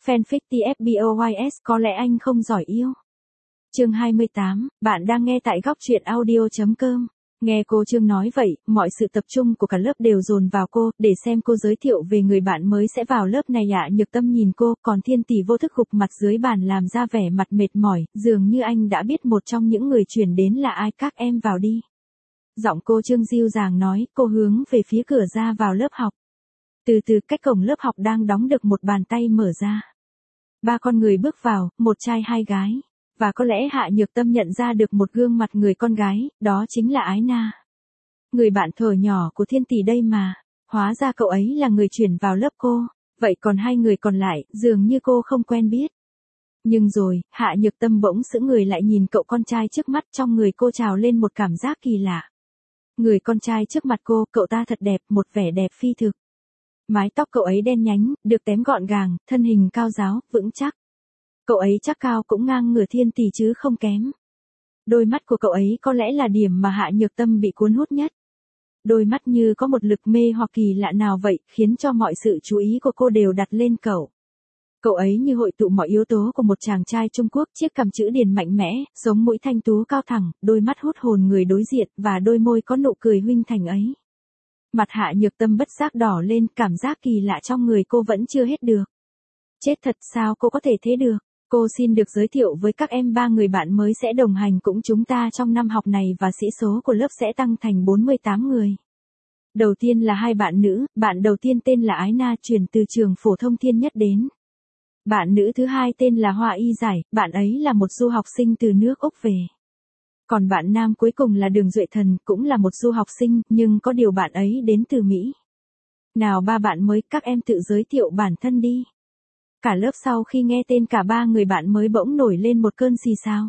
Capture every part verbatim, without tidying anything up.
Fanfic tê ép boys có lẽ anh không giỏi yêu. Chương hai mươi tám, bạn đang nghe tại góc truyện audio chấm com. Nghe cô Trương nói vậy, mọi sự tập trung của cả lớp đều dồn vào cô, để xem cô giới thiệu về người bạn mới sẽ vào lớp này ạ. Nhược Tâm nhìn cô, còn Thiên Tỷ vô thức gục mặt dưới bàn làm ra vẻ mặt mệt mỏi, dường như anh đã biết một trong những người chuyển đến là ai. Các em vào đi. Giọng cô Trương dịu dàng nói, cô hướng về phía cửa ra vào lớp học. Từ từ cách cổng lớp học đang đóng được một bàn tay mở ra. Ba con người bước vào, một trai hai gái. Và có lẽ Hạ Nhược Tâm nhận ra được một gương mặt người con gái, đó chính là Ái Na. Người bạn thuở nhỏ của Thiên Tỷ đây mà, hóa ra cậu ấy là người chuyển vào lớp cô, vậy còn hai người còn lại, dường như cô không quen biết. Nhưng rồi, Hạ Nhược Tâm bỗng sững người lại nhìn cậu con trai trước mắt, trong người cô trào lên một cảm giác kỳ lạ. Người con trai trước mặt cô, cậu ta thật đẹp, một vẻ đẹp phi thực. Mái tóc cậu ấy đen nhánh, được tém gọn gàng, thân hình cao ráo, vững chắc. Cậu ấy chắc cao cũng ngang ngửa Thiên Tỷ chứ không kém. Đôi mắt của cậu ấy có lẽ là điểm mà Hạ Nhược Tâm bị cuốn hút nhất. Đôi mắt như có một lực mê hoặc kỳ lạ nào vậy, khiến cho mọi sự chú ý của cô đều đặt lên cậu. Cậu ấy như hội tụ mọi yếu tố của một chàng trai Trung Quốc, chiếc cằm chữ điền mạnh mẽ, sống mũi thanh tú cao thẳng, đôi mắt hút hồn người đối diện, và đôi môi có nụ cười huynh thành ấy. Mặt Hạ Nhược Tâm bất giác đỏ lên, cảm giác kỳ lạ trong người cô vẫn chưa hết được. Chết thật, sao cô có thể thế được? Cô xin được giới thiệu với các em ba người bạn mới sẽ đồng hành cùng chúng ta trong năm học này và sĩ số của lớp sẽ tăng thành bốn mươi tám người. Đầu tiên là hai bạn nữ, bạn đầu tiên tên là Ái Na, chuyển từ trường phổ thông Thiên Nhất đến. Bạn nữ thứ hai tên là Hoa Y Giải, bạn ấy là một du học sinh từ nước Úc về. Còn bạn nam cuối cùng là Đường Duệ Thần, cũng là một du học sinh, nhưng có điều bạn ấy đến từ Mỹ. Nào ba bạn mới, các em tự giới thiệu bản thân đi. Cả lớp sau khi nghe tên cả ba người bạn mới bỗng nổi lên một cơn xì xào.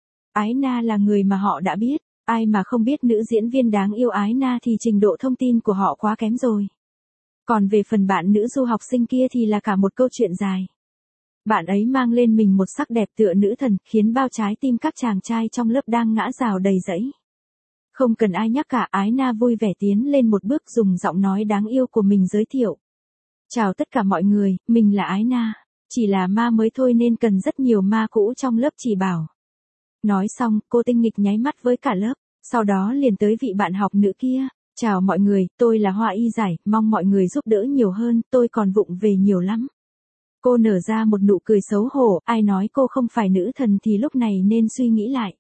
Ái Na là người mà họ đã biết, ai mà không biết nữ diễn viên đáng yêu Ái Na thì trình độ thông tin của họ quá kém rồi. Còn về phần bạn nữ du học sinh kia thì là cả một câu chuyện dài. Bạn ấy mang lên mình một sắc đẹp tựa nữ thần, khiến bao trái tim các chàng trai trong lớp đang ngã rào đầy rẫy. Không cần ai nhắc cả, Ái Na vui vẻ tiến lên một bước, dùng giọng nói đáng yêu của mình giới thiệu. Chào tất cả mọi người, mình là Ái Na. Chỉ là ma mới thôi nên cần rất nhiều ma cũ trong lớp chỉ bảo. Nói xong, cô tinh nghịch nháy mắt với cả lớp, sau đó liền tới vị bạn học nữ kia. Chào mọi người, tôi là Hoa Y Giải, mong mọi người giúp đỡ nhiều hơn, tôi còn vụng về nhiều lắm. Cô nở ra một nụ cười xấu hổ, ai nói cô không phải nữ thần thì lúc này nên suy nghĩ lại.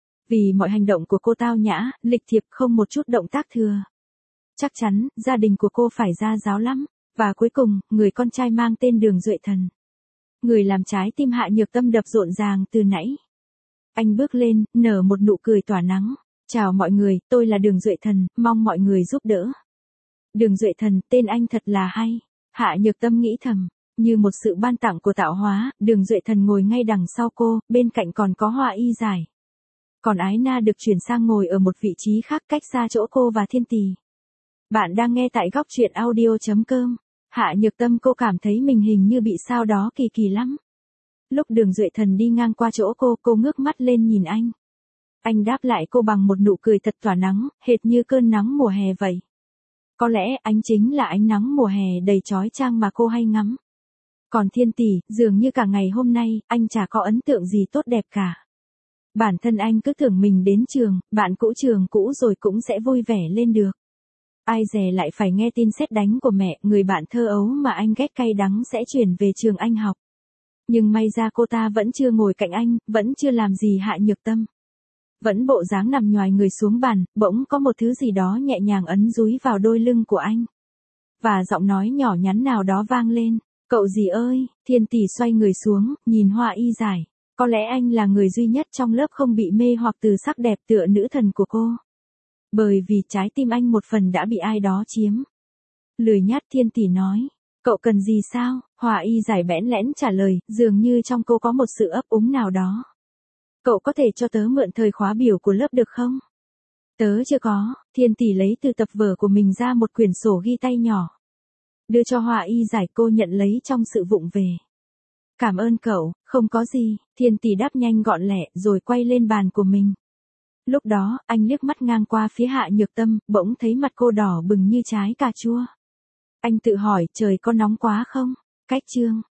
Vì mọi hành động của cô tao nhã, lịch thiệp, không một chút động tác thừa. Chắc chắn, gia đình của cô phải ra giáo lắm. Và cuối cùng, người con trai mang tên Đường Duệ Thần. Người làm trái tim Hạ Nhược Tâm đập rộn ràng từ nãy. Anh bước lên, nở một nụ cười tỏa nắng. Chào mọi người, tôi là Đường Duệ Thần, mong mọi người giúp đỡ. Đường Duệ Thần, tên anh thật là hay. Hạ Nhược Tâm nghĩ thầm, như một sự ban tặng của tạo hóa, Đường Duệ Thần ngồi ngay đằng sau cô, bên cạnh còn có Hoa Y Giải. Còn Ái Na được chuyển sang ngồi ở một vị trí khác cách xa chỗ cô và Thiên Tỷ. Bạn đang nghe tại góc truyện audio chấm com. Hạ Nhược Tâm cô cảm thấy mình hình như bị sao đó kỳ kỳ lắm. Lúc Đường Duệ Thần đi ngang qua chỗ cô, cô ngước mắt lên nhìn anh. Anh đáp lại cô bằng một nụ cười thật tỏa nắng, hệt như cơn nắng mùa hè vậy. Có lẽ anh chính là ánh nắng mùa hè đầy chói chang mà cô hay ngắm. Còn Thiên Tỷ, dường như cả ngày hôm nay, anh chả có ấn tượng gì tốt đẹp cả. Bản thân anh cứ tưởng mình đến trường, bạn cũ trường cũ rồi cũng sẽ vui vẻ lên được. Ai dè lại phải nghe tin sét đánh của mẹ, người bạn thơ ấu mà anh ghét cay đắng sẽ chuyển về trường anh học. Nhưng may ra cô ta vẫn chưa ngồi cạnh anh, vẫn chưa làm gì Hạ Nhược Tâm. Vẫn bộ dáng nằm nhoài người xuống bàn, bỗng có một thứ gì đó nhẹ nhàng ấn dúi vào đôi lưng của anh. Và giọng nói nhỏ nhắn nào đó vang lên, cậu gì ơi, Thiên Tỷ xoay người xuống, nhìn Hoa Y Giải. Có lẽ anh là người duy nhất trong lớp không bị mê hoặc từ sắc đẹp tựa nữ thần của cô. Bởi vì trái tim anh một phần đã bị ai đó chiếm. Lười nhát Thiên Tỷ nói, cậu cần gì sao? Hoa Y Giải bẽn lẽn trả lời, dường như trong cô có một sự ấp úng nào đó. Cậu có thể cho tớ mượn thời khóa biểu của lớp được không? Tớ chưa có. Thiên Tỷ lấy từ tập vở của mình ra một quyển sổ ghi tay nhỏ. Đưa cho Hoa Y Giải, cô nhận lấy trong sự vụng về. Cảm ơn cậu, không có gì. Thiên Tỷ đáp nhanh gọn lẹ rồi quay lên bàn của mình. Lúc đó, anh liếc mắt ngang qua phía Hạ Nhược Tâm, bỗng thấy mặt cô đỏ bừng như trái cà chua. Anh tự hỏi, trời có nóng quá không? Cách chương.